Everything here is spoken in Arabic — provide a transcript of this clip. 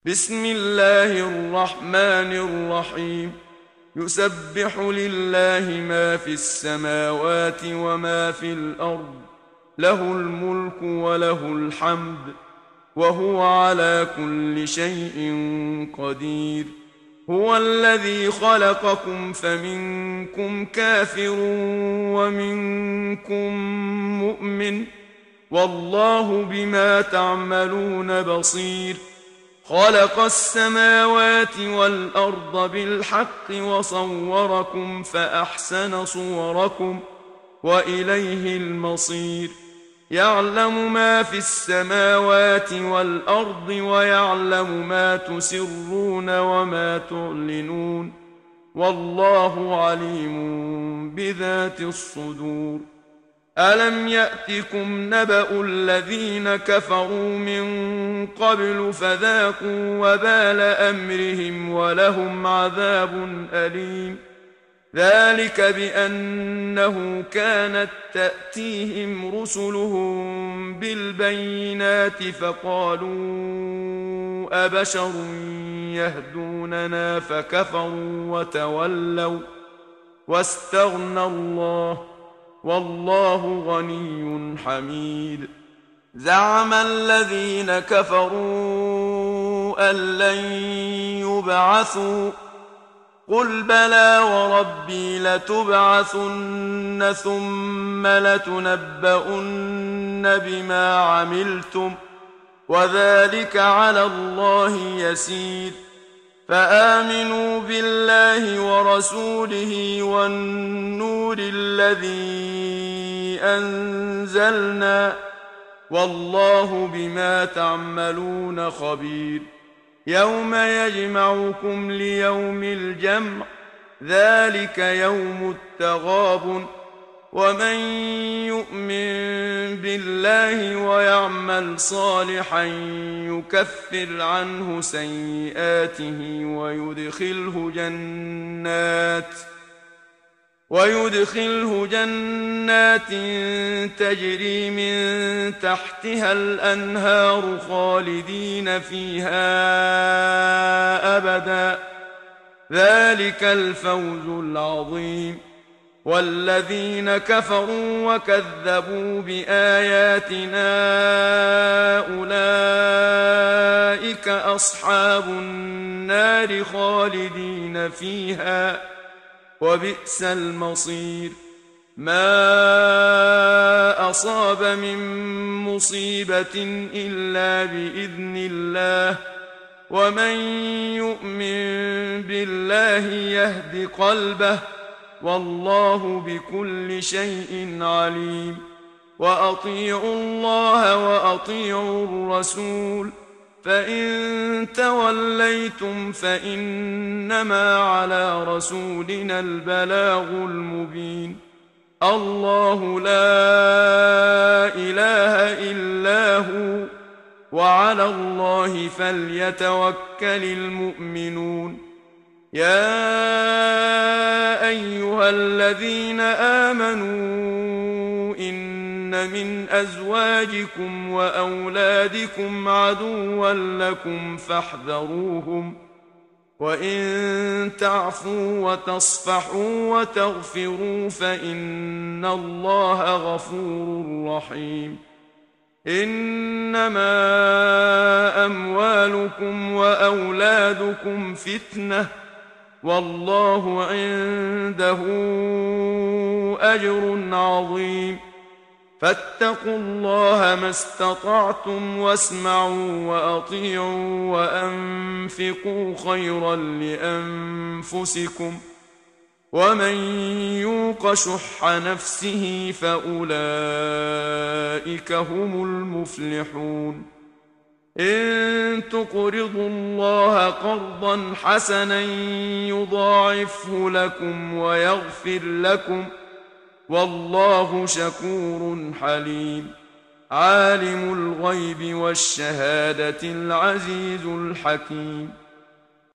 بسم الله الرحمن الرحيم. يسبح لله ما في السماوات وما في الأرض، له الملك وله الحمد، وهو على كل شيء قدير. هو الذي خلقكم فمنكم كافر ومنكم مؤمن، والله بما تعملون بصير. خلق السماوات والأرض بالحق وصوركم فأحسن صوركم وإليه المصير. يعلم ما في السماوات والأرض ويعلم ما تسرون وما تعلنون، والله عليم بذات الصدور. ألم يأتكم نبأ الذين كفروا من قبل فذاقوا وبال أمرهم ولهم عذاب أليم. ذلك بأنه كانت تأتيهم رسلهم بالبينات فقالوا أبشر يهدوننا فكفروا وتولوا واستغنى الله، والله غني حميد. زعم الذين كفروا أن لن يبعثوا، قل بلى وربي لتبعثن ثم لتنبؤن بما عملتم، وذلك على الله يسير. فآمنوا بالله ورسوله والنور الذي أنزلنا، والله بما تعملون خبير. يوم يجمعكم ليوم الجمع، ذلك يوم التغابن. ومن يؤمن بالله ويعمل صالحا يكفر عنه سيئاته ويدخله جنات تجري من تحتها الأنهار خالدين فيها أبدا، ذلك الفوز العظيم. والذين كفروا وكذبوا بآياتنا أولئك أصحاب النار خالدين فيها، وبئس المصير. ما أصاب من مصيبة إلا بإذن الله، ومن يؤمن بالله يهد قلبه، والله بكل شيء عليم. وأطيعوا الله وأطيعوا الرسول، فإن توليتم فإنما على رسولنا البلاغ المبين. الله لا إله إلا هو، وعلى الله فليتوكل المؤمنون. يا أيها الذين آمنوا إن من أزواجكم وأولادكم عدوا لكم فاحذروهم، وإن تعفوا وتصفحوا وتغفروا فإن الله غفور رحيم. إنما أموالكم وأولادكم فتنة، والله عنده أجر عظيم. فاتقوا الله ما استطعتم واسمعوا وأطيعوا وأنفقوا خيرا لأنفسكم، ومن يوق شح نفسه فأولئك هم المفلحون. إن تقرضوا الله قرضا حسنا يضاعفه لكم ويغفر لكم، والله شكور حليم. عالم الغيب والشهادة العزيز الحكيم.